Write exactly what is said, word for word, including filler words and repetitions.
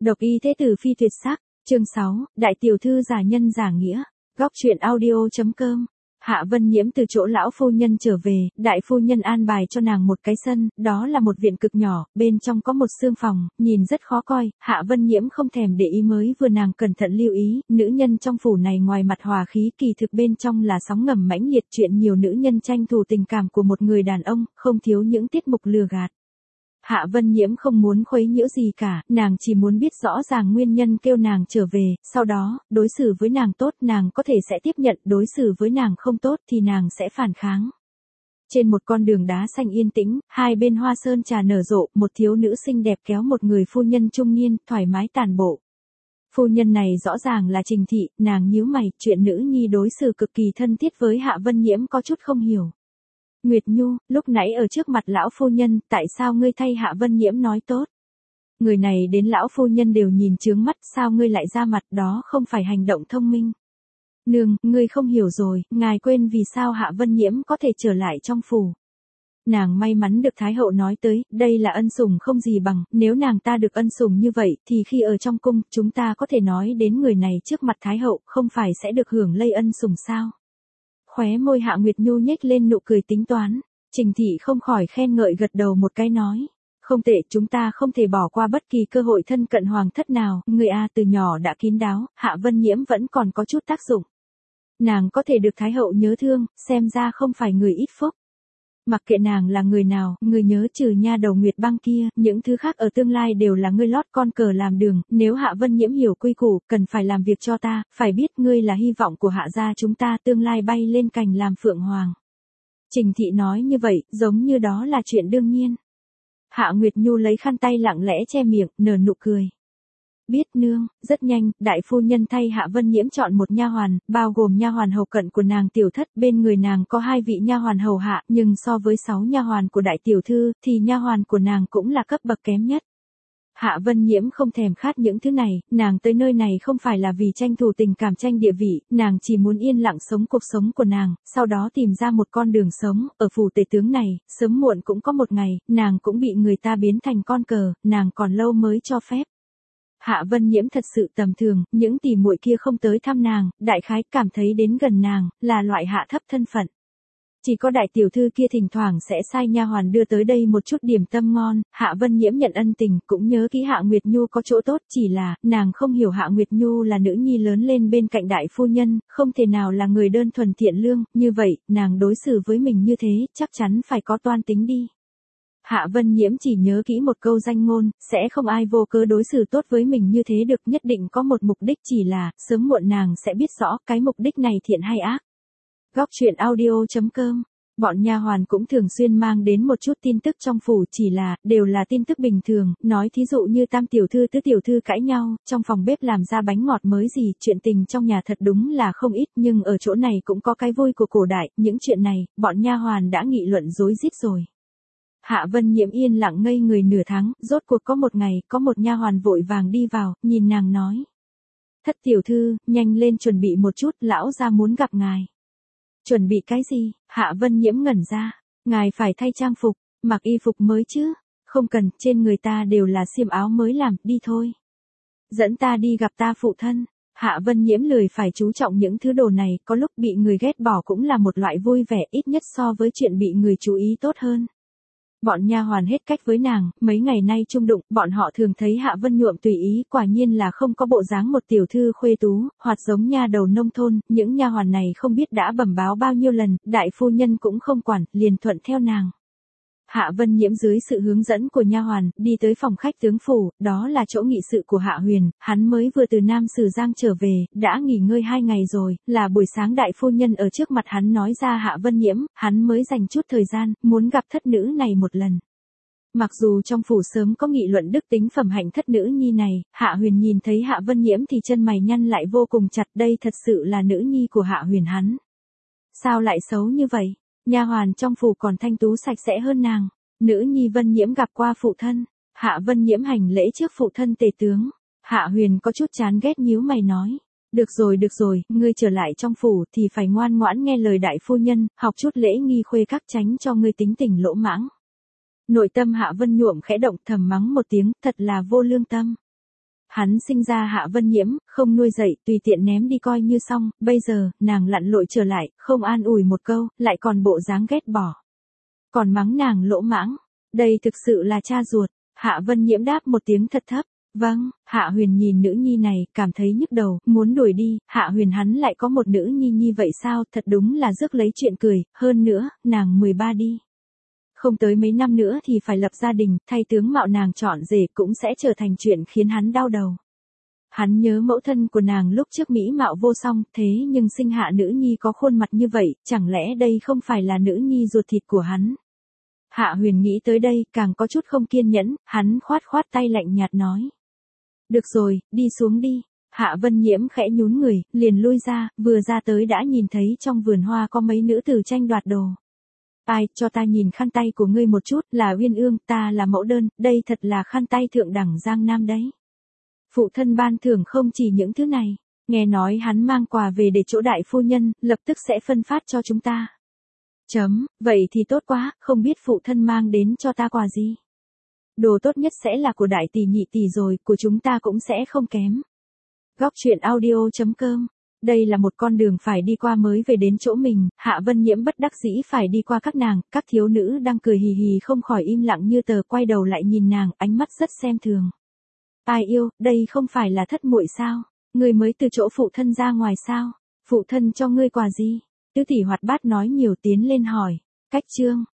Độc y thế tử phi tuyệt sắc, chương sáu, đại tiểu thư giả nhân giả nghĩa, góc truyện audio.com. Hạ Vân Nhiễm từ chỗ lão phu nhân trở về, đại phu nhân an bài cho nàng một cái sân, đó là một viện cực nhỏ, bên trong có một xương phòng, nhìn rất khó coi, Hạ Vân Nhiễm không thèm để ý mới vừa nàng cẩn thận lưu ý, nữ nhân trong phủ này ngoài mặt hòa khí kỳ thực bên trong là sóng ngầm mãnh liệt chuyện nhiều nữ nhân tranh thủ tình cảm của một người đàn ông, không thiếu những tiết mục lừa gạt. Hạ Vân Nhiễm không muốn khuấy nhiễu gì cả, nàng chỉ muốn biết rõ ràng nguyên nhân kêu nàng trở về, sau đó, đối xử với nàng tốt nàng có thể sẽ tiếp nhận, đối xử với nàng không tốt thì nàng sẽ phản kháng. Trên một con đường đá xanh yên tĩnh, hai bên hoa sơn trà nở rộ, một thiếu nữ xinh đẹp kéo một người phu nhân trung niên, thoải mái tàn bộ. Phu nhân này rõ ràng là Trình Thị, nàng nhíu mày, chuyện nữ nhi đối xử cực kỳ thân thiết với Hạ Vân Nhiễm có chút không hiểu. Nguyệt Nhu, lúc nãy ở trước mặt lão phu nhân, tại sao ngươi thay Hạ Vân Nhiễm nói tốt? Người này đến lão phu nhân đều nhìn chướng mắt, sao ngươi lại ra mặt, đó không phải hành động thông minh. Nương, ngươi không hiểu rồi, ngài quên vì sao Hạ Vân Nhiễm có thể trở lại trong phủ. Nàng may mắn được Thái hậu nói tới, đây là ân sủng không gì bằng, nếu nàng ta được ân sủng như vậy, thì khi ở trong cung, chúng ta có thể nói đến người này trước mặt Thái hậu, không phải sẽ được hưởng lây ân sủng sao? Khóe môi Hạ Nguyệt Nhu nhếch lên nụ cười tính toán, Trình Thị không khỏi khen ngợi gật đầu một cái nói. Không tệ, chúng ta không thể bỏ qua bất kỳ cơ hội thân cận hoàng thất nào, người A từ nhỏ đã kín đáo, Hạ Vân Nhiễm vẫn còn có chút tác dụng. Nàng có thể được Thái hậu nhớ thương, xem ra không phải người ít phúc. Mặc kệ nàng là người nào, người nhớ trừ nha đầu Nguyệt Băng kia, những thứ khác ở tương lai đều là ngươi lót con cờ làm đường, nếu Hạ Vân Nhiễm hiểu quy củ, cần phải làm việc cho ta, phải biết ngươi là hy vọng của Hạ gia chúng ta tương lai bay lên cành làm phượng hoàng. Trình Thị nói như vậy, giống như đó là chuyện đương nhiên. Hạ Nguyệt Nhu lấy khăn tay lặng lẽ che miệng, nở nụ cười. Biết nương, rất nhanh, đại phu nhân thay Hạ Vân Nhiễm chọn một nha hoàn, bao gồm nha hoàn hầu cận của nàng tiểu thất, bên người nàng có hai vị nha hoàn hầu hạ, nhưng so với sáu nha hoàn của đại tiểu thư, thì nha hoàn của nàng cũng là cấp bậc kém nhất. Hạ Vân Nhiễm không thèm khát những thứ này, nàng tới nơi này không phải là vì tranh thủ tình cảm tranh địa vị, nàng chỉ muốn yên lặng sống cuộc sống của nàng, sau đó tìm ra một con đường sống, ở phủ tể tướng này, sớm muộn cũng có một ngày, nàng cũng bị người ta biến thành con cờ, nàng còn lâu mới cho phép. Hạ Vân Nhiễm thật sự tầm thường, những tỷ muội kia không tới thăm nàng, đại khái cảm thấy đến gần nàng, là loại hạ thấp thân phận. Chỉ có đại tiểu thư kia thỉnh thoảng sẽ sai nha hoàn đưa tới đây một chút điểm tâm ngon, Hạ Vân Nhiễm nhận ân tình, cũng nhớ kỹ Hạ Nguyệt Nhu có chỗ tốt, chỉ là, nàng không hiểu Hạ Nguyệt Nhu là nữ nhi lớn lên bên cạnh đại phu nhân, không thể nào là người đơn thuần thiện lương, như vậy, nàng đối xử với mình như thế, chắc chắn phải có toan tính đi. Hạ Vân Nhiễm chỉ nhớ kỹ một câu danh ngôn, sẽ không ai vô cớ đối xử tốt với mình như thế được, nhất định có một mục đích, chỉ là, sớm muộn nàng sẽ biết rõ, cái mục đích này thiện hay ác. Góc truyện audio.com. Bọn nha hoàn cũng thường xuyên mang đến một chút tin tức trong phủ, chỉ là, đều là tin tức bình thường, nói thí dụ như tam tiểu thư tứ tiểu thư cãi nhau, trong phòng bếp làm ra bánh ngọt mới gì, chuyện tình trong nhà thật đúng là không ít, nhưng ở chỗ này cũng có cái vui của cổ đại, những chuyện này, bọn nha hoàn đã nghị luận rối rít rồi. Hạ Vân Nhiễm yên lặng ngây người nửa tháng, rốt cuộc có một ngày, có một nha hoàn vội vàng đi vào, nhìn nàng nói. Thất tiểu thư, nhanh lên chuẩn bị một chút, lão gia muốn gặp ngài. Chuẩn bị cái gì? Hạ Vân Nhiễm ngẩn ra. Ngài phải thay trang phục, mặc y phục mới chứ? Không cần, trên người ta đều là xiêm áo mới làm, đi thôi. Dẫn ta đi gặp ta phụ thân. Hạ Vân Nhiễm lười phải chú trọng những thứ đồ này, có lúc bị người ghét bỏ cũng là một loại vui vẻ, ít nhất so với chuyện bị người chú ý tốt hơn. Bọn nha hoàn hết cách với nàng, mấy ngày nay chung đụng, bọn họ thường thấy Hạ Vân nhuộm tùy ý, quả nhiên là không có bộ dáng một tiểu thư khuê tú, hoặc giống nha đầu nông thôn, những nha hoàn này không biết đã bẩm báo bao nhiêu lần, đại phu nhân cũng không quản, liền thuận theo nàng. Hạ Vân Nhiễm dưới sự hướng dẫn của nha hoàn, đi tới phòng khách tướng phủ, đó là chỗ nghị sự của Hạ Huyền, hắn mới vừa từ Nam Sử Giang trở về, đã nghỉ ngơi hai ngày rồi, là buổi sáng đại phu nhân ở trước mặt hắn nói ra Hạ Vân Nhiễm, hắn mới dành chút thời gian, muốn gặp thất nữ này một lần. Mặc dù trong phủ sớm có nghị luận đức tính phẩm hạnh thất nữ nhi này, Hạ Huyền nhìn thấy Hạ Vân Nhiễm thì chân mày nhăn lại vô cùng chặt, đây thật sự là nữ nhi của Hạ Huyền hắn. Sao lại xấu như vậy? Nha hoàn trong phủ còn thanh tú sạch sẽ hơn nàng. Nữ nhi Vân Nhiễm gặp qua phụ thân. Hạ Vân Nhiễm hành lễ trước phụ thân tề tướng. Hạ Huyền có chút chán ghét nhíu mày nói. Được rồi được rồi, ngươi trở lại trong phủ thì phải ngoan ngoãn nghe lời đại phu nhân, học chút lễ nghi khuê các tránh cho ngươi tính tình lỗ mãng. Nội tâm Hạ Vân nhuộm khẽ động thầm mắng một tiếng, thật là vô lương tâm. Hắn sinh ra Hạ Vân Nhiễm, không nuôi dạy, tùy tiện ném đi coi như xong, bây giờ, nàng lặn lội trở lại, không an ủi một câu, lại còn bộ dáng ghét bỏ. Còn mắng nàng lỗ mãng, đây thực sự là cha ruột. Hạ Vân Nhiễm đáp một tiếng thật thấp. Vâng, Hạ Huyền nhìn nữ nhi này, cảm thấy nhức đầu, muốn đuổi đi, Hạ Huyền hắn lại có một nữ nhi như vậy sao, thật đúng là rước lấy chuyện cười, hơn nữa, nàng mười ba đi. Không tới mấy năm nữa thì phải lập gia đình, thay tướng mạo nàng chọn rể cũng sẽ trở thành chuyện khiến hắn đau đầu. Hắn nhớ mẫu thân của nàng lúc trước mỹ mạo vô song, thế nhưng sinh hạ nữ nhi có khuôn mặt như vậy, chẳng lẽ đây không phải là nữ nhi ruột thịt của hắn? Hạ Huyền nghĩ tới đây, càng có chút không kiên nhẫn, hắn khoát khoát tay lạnh nhạt nói. Được rồi, đi xuống đi. Hạ Vân Nhiễm khẽ nhún người, liền lui ra, vừa ra tới đã nhìn thấy trong vườn hoa có mấy nữ tử tranh đoạt đồ. Ai, cho ta nhìn khăn tay của ngươi một chút, là Uyên Ương, ta là mẫu đơn, đây thật là khăn tay thượng đẳng Giang Nam đấy. Phụ thân ban thưởng không chỉ những thứ này, nghe nói hắn mang quà về để chỗ đại phu nhân, lập tức sẽ phân phát cho chúng ta. Chấm, vậy thì tốt quá, không biết phụ thân mang đến cho ta quà gì. Đồ tốt nhất sẽ là của đại tỷ nhị tỷ rồi, của chúng ta cũng sẽ không kém. Góc truyện audio chấm com. Đây là một con đường phải đi qua mới về đến chỗ mình, Hạ Vân Nhiễm bất đắc dĩ phải đi qua các nàng, các thiếu nữ đang cười hì hì không khỏi im lặng như tờ, quay đầu lại nhìn nàng, ánh mắt rất xem thường. Ai yêu, đây không phải là thất muội sao? Ngươi mới từ chỗ phụ thân ra ngoài sao? Phụ thân cho ngươi quà gì? Tứ tỷ hoạt bát nói nhiều, tiến lên hỏi. Cách chương.